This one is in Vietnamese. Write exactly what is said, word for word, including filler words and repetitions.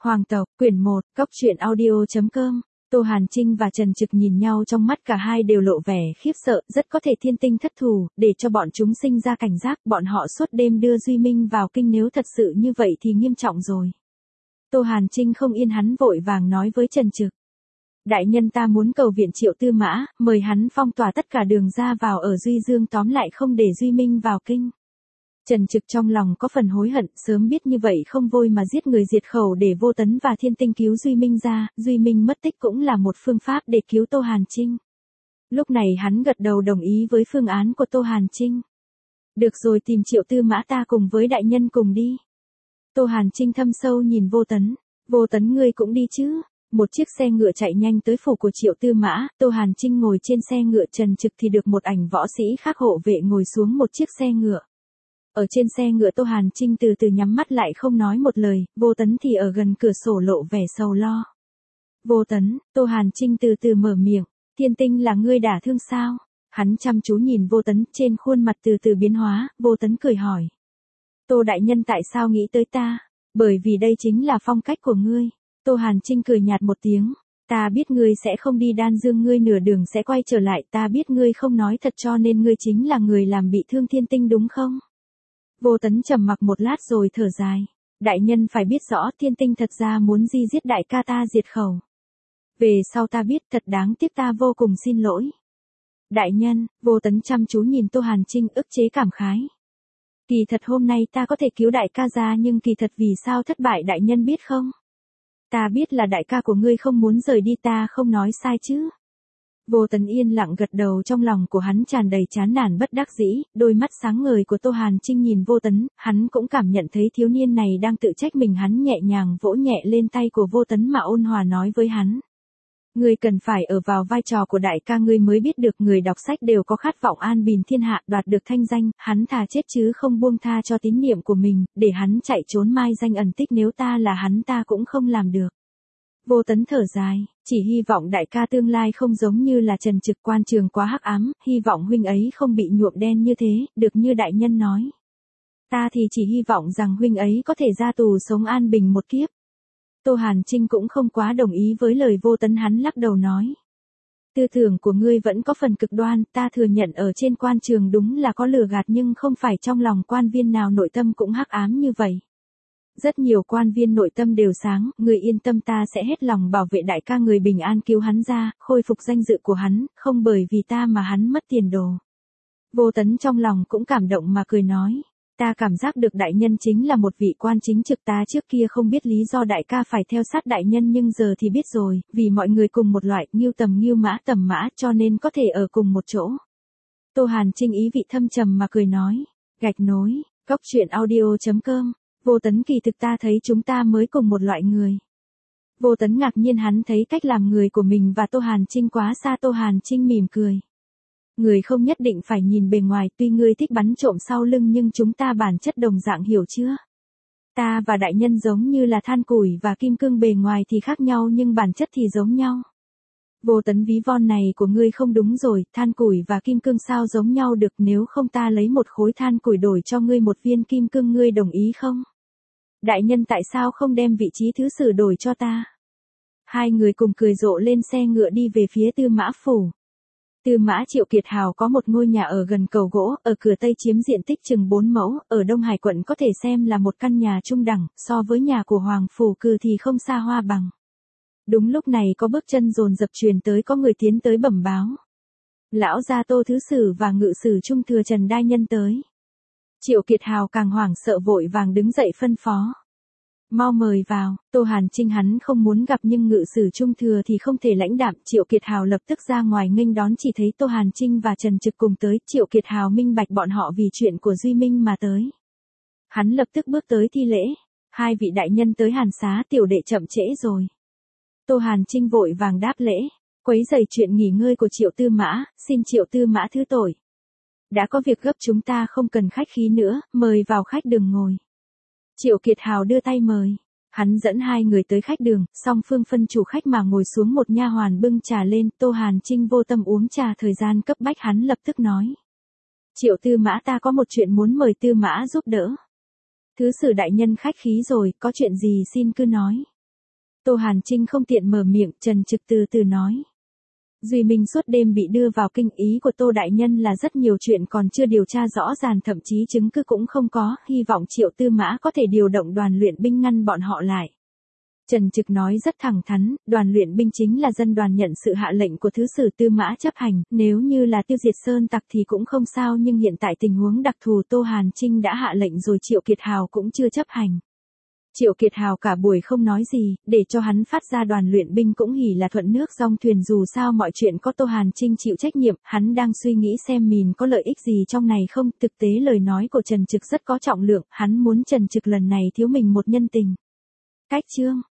Hoàng tộc, quyển một, cóc truyện audio chấm com. Tô Hàn Trinh và Trần Trực nhìn nhau, trong mắt cả hai đều lộ vẻ khiếp sợ, rất có thể thiên tinh thất thủ, để cho bọn chúng sinh ra cảnh giác, bọn họ suốt đêm đưa Duy Minh vào kinh, nếu thật sự như vậy thì nghiêm trọng rồi. Tô Hàn Trinh không yên, hắn vội vàng nói với Trần Trực. Đại nhân, ta muốn cầu viện Triệu Tư Mã, mời hắn phong tỏa tất cả đường ra vào ở Duy Dương, tóm lại không để Duy Minh vào kinh. Trần Trực trong lòng có phần hối hận, sớm biết như vậy không vội mà giết người diệt khẩu để Vô Tấn và Thiên Tinh cứu Duy Minh ra, Duy Minh mất tích cũng là một phương pháp để cứu Tô Hàn Trinh. Lúc này hắn gật đầu đồng ý với phương án của Tô Hàn Trinh. Được rồi, tìm Triệu Tư Mã, ta cùng với đại nhân cùng đi. Tô Hàn Trinh thâm sâu nhìn Vô Tấn. Vô Tấn, ngươi cũng đi chứ? Một chiếc xe ngựa chạy nhanh tới phủ của Triệu Tư Mã, Tô Hàn Trinh ngồi trên xe ngựa, Trần Trực thì được một ảnh võ sĩ khác hộ vệ ngồi xuống một chiếc xe ngựa. Ở trên xe ngựa, Tô Hàn Trinh từ từ nhắm mắt lại không nói một lời, Vô Tấn thì ở gần cửa sổ lộ vẻ sầu lo. Vô Tấn, Tô Hàn Trinh từ từ mở miệng, Thiên Tinh là ngươi đả thương sao? Hắn chăm chú nhìn Vô Tấn, trên khuôn mặt từ từ biến hóa, Vô Tấn cười hỏi. Tô đại nhân tại sao nghĩ tới ta? Bởi vì đây chính là phong cách của ngươi. Tô Hàn Trinh cười nhạt một tiếng, ta biết ngươi sẽ không đi Đan Dương, ngươi nửa đường sẽ quay trở lại, ta biết ngươi không nói thật cho nên ngươi chính là người làm bị thương Thiên Tinh đúng không? Vô Tấn trầm mặc một lát rồi thở dài. Đại nhân phải biết rõ, Thiên Tinh thật ra muốn di giết đại ca ta diệt khẩu. Về sau ta biết, thật đáng tiếc, ta vô cùng xin lỗi. Đại nhân, Vô Tấn chăm chú nhìn Tô Hàn Trinh, ức chế cảm khái. Kỳ thật hôm nay ta có thể cứu đại ca ra, nhưng kỳ thật vì sao thất bại đại nhân biết không? Ta biết là đại ca của ngươi không muốn rời đi, ta không nói sai chứ? Vô Tấn yên lặng gật đầu, trong lòng của hắn tràn đầy chán nản bất đắc dĩ, đôi mắt sáng ngời của Tô Hàn Trinh nhìn Vô Tấn, hắn cũng cảm nhận thấy thiếu niên này đang tự trách mình, hắn nhẹ nhàng vỗ nhẹ lên tay của Vô Tấn mà ôn hòa nói với hắn. Ngươi cần phải ở vào vai trò của đại ca, ngươi mới biết được người đọc sách đều có khát vọng an bình thiên hạ, đoạt được thanh danh, hắn thà chết chứ không buông tha cho tín niệm của mình, để hắn chạy trốn mai danh ẩn tích, nếu ta là hắn ta cũng không làm được. Vô Tấn thở dài, chỉ hy vọng đại ca tương lai không giống như là Trần Trực, quan trường quá hắc ám, hy vọng huynh ấy không bị nhuộm đen như thế, được như đại nhân nói. Ta thì chỉ hy vọng rằng huynh ấy có thể ra tù sống an bình một kiếp. Tô Hàn Trinh cũng không quá đồng ý với lời Vô Tấn, hắn lắc đầu nói. Tư tưởng của ngươi vẫn có phần cực đoan, ta thừa nhận ở trên quan trường đúng là có lừa gạt, nhưng không phải trong lòng quan viên nào nội tâm cũng hắc ám như vậy. Rất nhiều quan viên nội tâm đều sáng, người yên tâm, ta sẽ hết lòng bảo vệ đại ca người bình an cứu hắn ra, khôi phục danh dự của hắn, không bởi vì ta mà hắn mất tiền đồ. Vô Tấn trong lòng cũng cảm động mà cười nói, ta cảm giác được đại nhân chính là một vị quan chính trực, ta trước kia không biết lý do đại ca phải theo sát đại nhân nhưng giờ thì biết rồi, vì mọi người cùng một loại, Ngưu Tầm Ngưu Mã Tầm Mã, cho nên có thể ở cùng một chỗ. Tô Hàn Trinh ý vị thâm trầm mà cười nói, gạch nối, cóc truyện audio chấm com. Vô Tấn, kỳ thực ta thấy chúng ta mới cùng một loại người. Vô Tấn ngạc nhiên, hắn thấy cách làm người của mình và Tô Hàn Trinh quá xa. Tô Hàn Trinh mỉm cười. Người không nhất định phải nhìn bề ngoài, tuy ngươi thích bắn trộm sau lưng nhưng chúng ta bản chất đồng dạng, hiểu chưa? Ta và đại nhân giống như là than củi và kim cương, bề ngoài thì khác nhau nhưng bản chất thì giống nhau. Vô Tấn, ví von này của ngươi không đúng rồi, than củi và kim cương sao giống nhau được, nếu không ta lấy một khối than củi đổi cho ngươi một viên kim cương, ngươi đồng ý không? Đại nhân tại sao không đem vị trí thứ sử đổi cho ta? Hai người cùng cười rộ lên xe ngựa đi về phía Tư Mã phủ. Tư Mã Triệu Kiệt Hào có một ngôi nhà ở gần cầu gỗ, ở cửa Tây, chiếm diện tích chừng bốn mẫu, ở Đông Hải quận, có thể xem là một căn nhà trung đẳng, so với nhà của Hoàng phủ Cừ thì không xa hoa bằng. Đúng lúc này có bước chân dồn dập truyền tới, có người tiến tới bẩm báo. Lão gia Tô thứ sử và ngự sử trung thừa Trần Đai Nhân tới. Triệu Kiệt Hào càng hoảng sợ vội vàng đứng dậy phân phó. Mau mời vào. Tô Hàn Trinh hắn không muốn gặp nhưng ngự sử trung thừa thì không thể lãnh đạm. Triệu Kiệt Hào lập tức ra ngoài nghênh đón, chỉ thấy Tô Hàn Trinh và Trần Trực cùng tới. Triệu Kiệt Hào minh bạch bọn họ vì chuyện của Duy Minh mà tới. Hắn lập tức bước tới thi lễ. Hai vị đại nhân tới Hàn xá, tiểu đệ chậm trễ rồi. Tô Hàn Trinh vội vàng đáp lễ. Quấy rầy chuyện nghỉ ngơi của Triệu Tư Mã, xin Triệu Tư Mã thứ tội. Đã có việc gấp, chúng ta không cần khách khí nữa, mời vào khách đường ngồi. Triệu Kiệt Hào đưa tay mời. Hắn dẫn hai người tới khách đường, song phương phân chủ khách mà ngồi xuống, một nha hoàn bưng trà lên. Tô Hàn Trinh vô tâm uống trà, thời gian cấp bách hắn lập tức nói. Triệu Tư Mã, ta có một chuyện muốn mời Tư Mã giúp đỡ. Thứ sử đại nhân khách khí rồi, có chuyện gì xin cứ nói. Tô Hàn Trinh không tiện mở miệng, Trần Trực từ từ nói. Duy Minh suốt đêm bị đưa vào kinh, ý của Tô Đại Nhân là rất nhiều chuyện còn chưa điều tra rõ ràng, thậm chí chứng cứ cũng không có, hy vọng Triệu Tư Mã có thể điều động đoàn luyện binh ngăn bọn họ lại. Trần Trực nói rất thẳng thắn, đoàn luyện binh chính là dân đoàn nhận sự hạ lệnh của Thứ sử Tư Mã chấp hành, nếu như là tiêu diệt sơn tặc thì cũng không sao, nhưng hiện tại tình huống đặc thù Tô Hàn Trinh đã hạ lệnh rồi, Triệu Kiệt Hào cũng chưa chấp hành. Triệu Kiệt Hào cả buổi không nói gì, để cho hắn phát ra đoàn luyện binh cũng hỉ là thuận nước dong thuyền, dù sao mọi chuyện có Tô Hàn Trinh chịu trách nhiệm, hắn đang suy nghĩ xem mình có lợi ích gì trong này không, thực tế lời nói của Trần Trực rất có trọng lượng, hắn muốn Trần Trực lần này thiếu mình một nhân tình. Cách chương